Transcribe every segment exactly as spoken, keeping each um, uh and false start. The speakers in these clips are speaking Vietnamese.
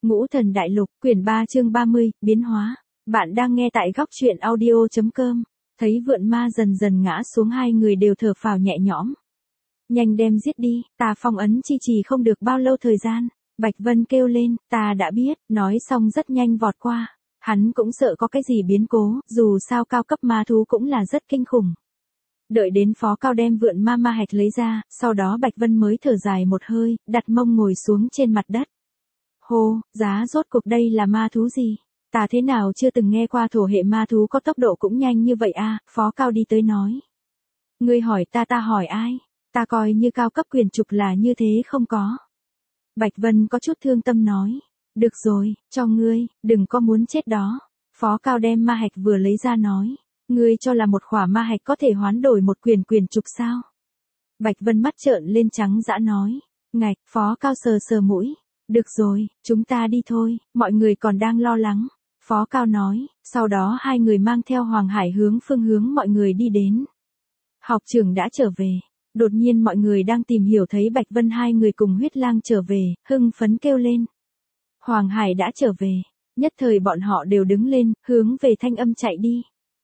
Ngũ Thần Đại Lục, quyển ba chương ba mươi, biến hóa. Bạn đang nghe tại góc truyện audio.com. Thấy vượn ma dần dần ngã xuống, hai người đều thở phào nhẹ nhõm. Nhanh đem giết đi, ta phong ấn chi trì không được bao lâu thời gian. Bạch Vân kêu lên, ta đã biết, nói xong rất nhanh vọt qua. Hắn cũng sợ có cái gì biến cố, dù sao cao cấp ma thú cũng là rất kinh khủng. Đợi đến Phó Cao đem vượn ma ma hạch lấy ra, sau đó Bạch Vân mới thở dài một hơi, đặt mông ngồi xuống trên mặt đất. Hô, giá rốt cuộc đây là ma thú gì? Ta thế nào chưa từng nghe qua thổ hệ ma thú có tốc độ cũng nhanh như vậy a? Phó Cao đi tới nói. Ngươi hỏi ta ta hỏi ai? Ta coi như cao cấp quyền trục là như thế không có. Bạch Vân có chút thương tâm nói. Được rồi, cho ngươi, đừng có muốn chết đó. Phó Cao đem ma hạch vừa lấy ra nói. Ngươi cho là một khỏa ma hạch có thể hoán đổi một quyền quyền trục sao? Bạch Vân mắt trợn lên trắng dã nói. Ngạch, Phó Cao sờ sờ mũi. Được rồi, chúng ta đi thôi, mọi người còn đang lo lắng. Phó Cao nói, sau đó hai người mang theo Hoàng Hải hướng phương hướng mọi người đi đến. Học trưởng đã trở về. Đột nhiên mọi người đang tìm hiểu thấy Bạch Vân hai người cùng huyết lang trở về, hưng phấn kêu lên. Hoàng Hải đã trở về. Nhất thời bọn họ đều đứng lên, hướng về thanh âm chạy đi.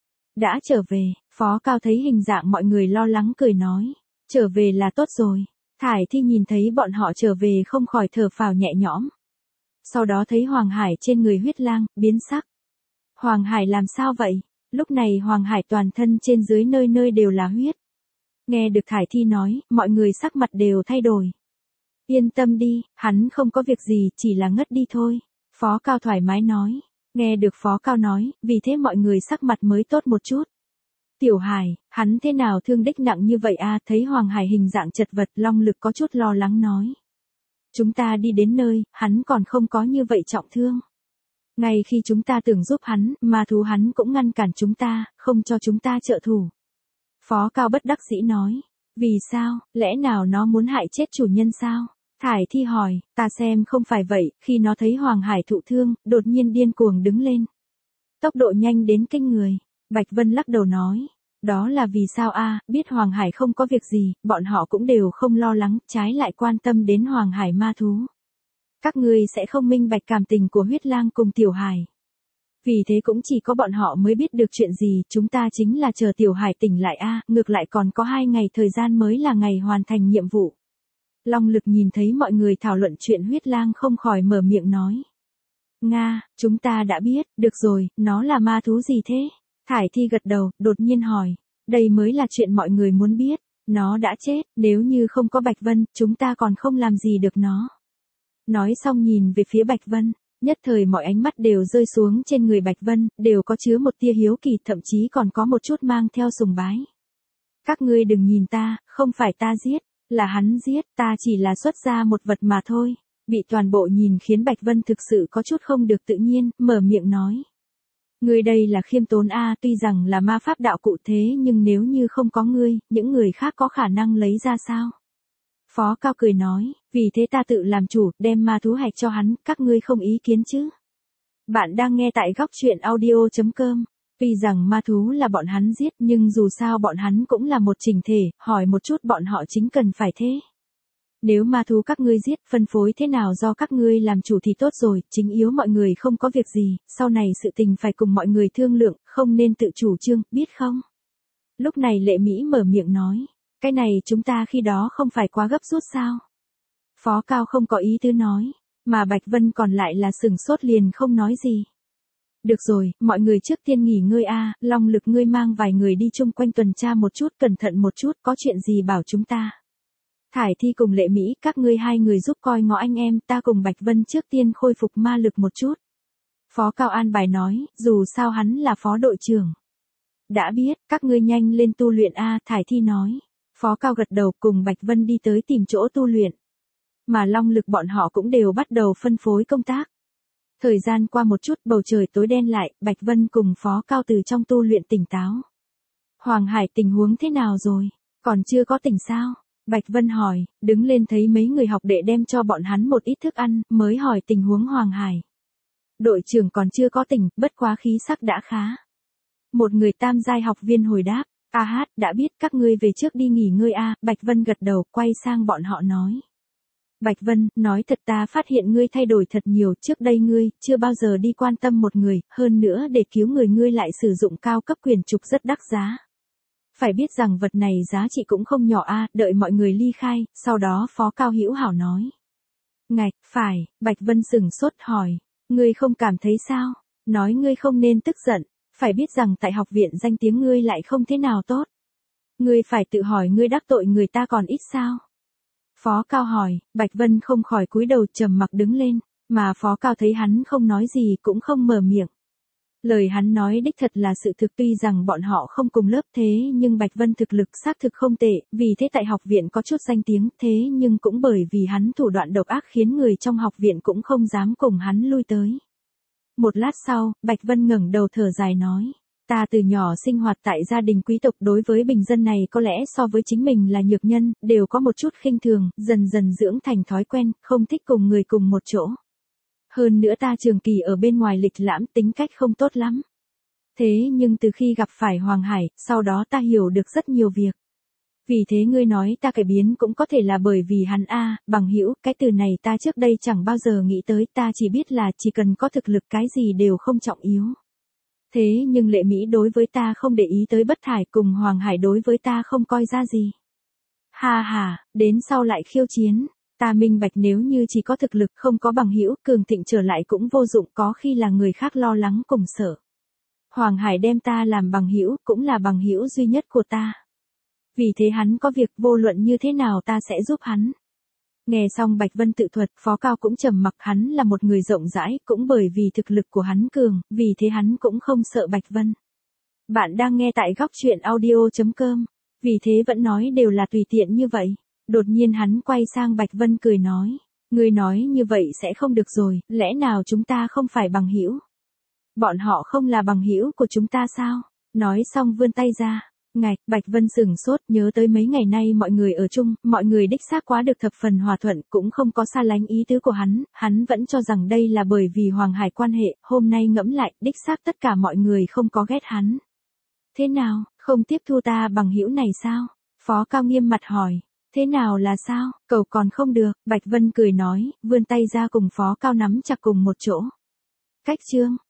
Đã trở về, Phó Cao thấy hình dạng mọi người lo lắng cười nói. Trở về là tốt rồi. Thải Thi nhìn thấy bọn họ trở về không khỏi thở phào nhẹ nhõm. Sau đó thấy Hoàng Hải trên người huyết lang, biến sắc. Hoàng Hải làm sao vậy? Lúc này Hoàng Hải toàn thân trên dưới nơi nơi đều là huyết. Nghe được Thải Thi nói, mọi người sắc mặt đều thay đổi. Yên tâm đi, hắn không có việc gì, chỉ là ngất đi thôi. Phó Cao thoải mái nói. Nghe được Phó Cao nói, vì thế mọi người sắc mặt mới tốt một chút. Tiểu Hải, hắn thế nào thương đích nặng như vậy a? Thấy Hoàng Hải hình dạng chật vật, Long Lực có chút lo lắng nói. Chúng ta đi đến nơi, hắn còn không có như vậy trọng thương. Ngay khi chúng ta tưởng giúp hắn, ma thú hắn cũng ngăn cản chúng ta, không cho chúng ta trợ thủ. Phó Cao bất đắc dĩ nói. Vì sao, lẽ nào nó muốn hại chết chủ nhân sao? Thải Thi hỏi, ta xem không phải vậy, khi nó thấy Hoàng Hải thụ thương, đột nhiên điên cuồng đứng lên. Tốc độ nhanh đến kinh người. Bạch Vân lắc đầu nói. Đó là vì sao a? Biết Hoàng Hải không có việc gì, bọn họ cũng đều không lo lắng, trái lại quan tâm đến Hoàng Hải ma thú. Các ngươi sẽ không minh bạch cảm tình của huyết lang cùng Tiểu Hải. Vì thế cũng chỉ có bọn họ mới biết được chuyện gì, chúng ta chính là chờ Tiểu Hải tỉnh lại a, ngược lại còn có hai ngày thời gian mới là ngày hoàn thành nhiệm vụ. Long Lực nhìn thấy mọi người thảo luận chuyện huyết lang không khỏi mở miệng nói. Nga, chúng ta đã biết, được rồi, nó là ma thú gì thế? Thải Thi gật đầu, đột nhiên hỏi. Đây mới là chuyện mọi người muốn biết. Nó đã chết, nếu như không có Bạch Vân, chúng ta còn không làm gì được nó. Nói xong nhìn về phía Bạch Vân, nhất thời mọi ánh mắt đều rơi xuống trên người Bạch Vân, đều có chứa một tia hiếu kỳ, thậm chí còn có một chút mang theo sùng bái. Các ngươi đừng nhìn ta, không phải ta giết, là hắn giết, ta chỉ là xuất ra một vật mà thôi. Bị toàn bộ nhìn khiến Bạch Vân thực sự có chút không được tự nhiên, mở miệng nói. Ngươi đây là khiêm tốn a, tuy rằng là ma pháp đạo cụ thế nhưng nếu như không có ngươi, những người khác có khả năng lấy ra sao? Phó Cao cười nói, vì thế ta tự làm chủ, đem ma thú hạch cho hắn, các ngươi không ý kiến chứ? Bạn đang nghe tại góc truyện audio.com. Tuy rằng ma thú là bọn hắn giết nhưng dù sao bọn hắn cũng là một chỉnh thể, hỏi một chút bọn họ chính cần phải thế. Nếu ma thú các ngươi giết, phân phối thế nào do các ngươi làm chủ thì tốt rồi, chính yếu mọi người không có việc gì, sau này sự tình phải cùng mọi người thương lượng, không nên tự chủ trương, biết không? Lúc này Lệ Mỹ mở miệng nói, cái này chúng ta khi đó không phải quá gấp rút sao? Phó Cao không có ý tứ nói, mà Bạch Vân còn lại là sừng sốt liền không nói gì. Được rồi, mọi người trước tiên nghỉ ngơi a, Long Lực ngươi mang vài người đi chung quanh tuần tra một chút, cẩn thận một chút, có chuyện gì bảo chúng ta. Thải Thi cùng Lệ Mỹ, các ngươi hai người giúp coi ngó anh em, ta cùng Bạch Vân trước tiên khôi phục ma lực một chút. Phó Cao an bài nói, dù sao hắn là phó đội trưởng. Đã biết, các ngươi nhanh lên tu luyện a, Thải Thi nói. Phó Cao gật đầu cùng Bạch Vân đi tới tìm chỗ tu luyện. Mà Long Lực bọn họ cũng đều bắt đầu phân phối công tác. Thời gian qua một chút, bầu trời tối đen lại, Bạch Vân cùng Phó Cao từ trong tu luyện tỉnh táo. Hoàng Hải tình huống thế nào rồi? Còn chưa có tỉnh sao? Bạch Vân hỏi, đứng lên thấy mấy người học đệ đem cho bọn hắn một ít thức ăn, mới hỏi tình huống Hoàng Hải. Đội trưởng còn chưa có tỉnh, bất quá khí sắc đã khá. Một người tam giai học viên hồi đáp, a hát, đã biết các ngươi về trước đi nghỉ ngơi a, Bạch Vân gật đầu, quay sang bọn họ nói. Bạch Vân, nói thật ta phát hiện ngươi thay đổi thật nhiều, trước đây ngươi, chưa bao giờ đi quan tâm một người, hơn nữa để cứu người ngươi lại sử dụng cao cấp quyền trục rất đắt giá. Phải biết rằng vật này giá trị cũng không nhỏ a, đợi mọi người ly khai, sau đó Phó Cao Hữu Hảo nói. Ngạch, phải, Bạch Vân sửng sốt hỏi, ngươi không cảm thấy sao? Nói ngươi không nên tức giận, phải biết rằng tại học viện danh tiếng ngươi lại không thế nào tốt. Ngươi phải tự hỏi ngươi đắc tội người ta còn ít sao? Phó Cao hỏi, Bạch Vân không khỏi cúi đầu trầm mặc đứng lên, mà Phó Cao thấy hắn không nói gì cũng không mở miệng. Lời hắn nói đích thật là sự thực, tuy rằng bọn họ không cùng lớp thế nhưng Bạch Vân thực lực xác thực không tệ, vì thế tại học viện có chút danh tiếng, thế nhưng cũng bởi vì hắn thủ đoạn độc ác khiến người trong học viện cũng không dám cùng hắn lui tới. Một lát sau, Bạch Vân ngẩng đầu thở dài nói, ta từ nhỏ sinh hoạt tại gia đình quý tộc, đối với bình dân này có lẽ so với chính mình là nhược nhân, đều có một chút khinh thường, dần dần dưỡng thành thói quen, không thích cùng người cùng một chỗ. Hơn nữa ta trường kỳ ở bên ngoài lịch lãm, tính cách không tốt lắm. Thế nhưng từ khi gặp phải Hoàng Hải, sau đó ta hiểu được rất nhiều việc. Vì thế ngươi nói ta cải biến cũng có thể là bởi vì hắn a, bằng hữu, cái từ này ta trước đây chẳng bao giờ nghĩ tới, ta chỉ biết là chỉ cần có thực lực cái gì đều không trọng yếu. Thế nhưng Lệ Mỹ đối với ta không để ý tới bất thải, cùng Hoàng Hải đối với ta không coi ra gì. Ha ha, đến sau lại khiêu chiến. Ta minh bạch nếu như chỉ có thực lực không có bằng hữu, cường thịnh trở lại cũng vô dụng, có khi là người khác lo lắng cùng sợ. Hoàng Hải đem ta làm bằng hữu, cũng là bằng hữu duy nhất của ta. Vì thế hắn có việc vô luận như thế nào ta sẽ giúp hắn. Nghe xong Bạch Vân tự thuật, Phó Cao cũng trầm mặc, hắn là một người rộng rãi, cũng bởi vì thực lực của hắn cường, vì thế hắn cũng không sợ Bạch Vân. Bạn đang nghe tại góc truyện audio chấm com, vì thế vẫn nói đều là tùy tiện như vậy. Đột nhiên hắn quay sang Bạch Vân cười nói, ngươi nói như vậy sẽ không được rồi, lẽ nào chúng ta không phải bằng hữu? Bọn họ không là bằng hữu của chúng ta sao? Nói xong vươn tay ra. Ngạch, Bạch Vân sửng sốt, nhớ tới mấy ngày nay mọi người ở chung, mọi người đích xác quá được thập phần hòa thuận, cũng không có xa lánh ý tứ của hắn, hắn vẫn cho rằng đây là bởi vì Hoàng Hải quan hệ, hôm nay ngẫm lại, đích xác tất cả mọi người không có ghét hắn. Thế nào, không tiếp thu ta bằng hữu này sao? Phó Cao nghiêm mặt hỏi. Thế nào là sao, cầu còn không được, Bạch Vân cười nói, vươn tay ra cùng Phó Cao nắm chặt cùng một chỗ. Cách chương.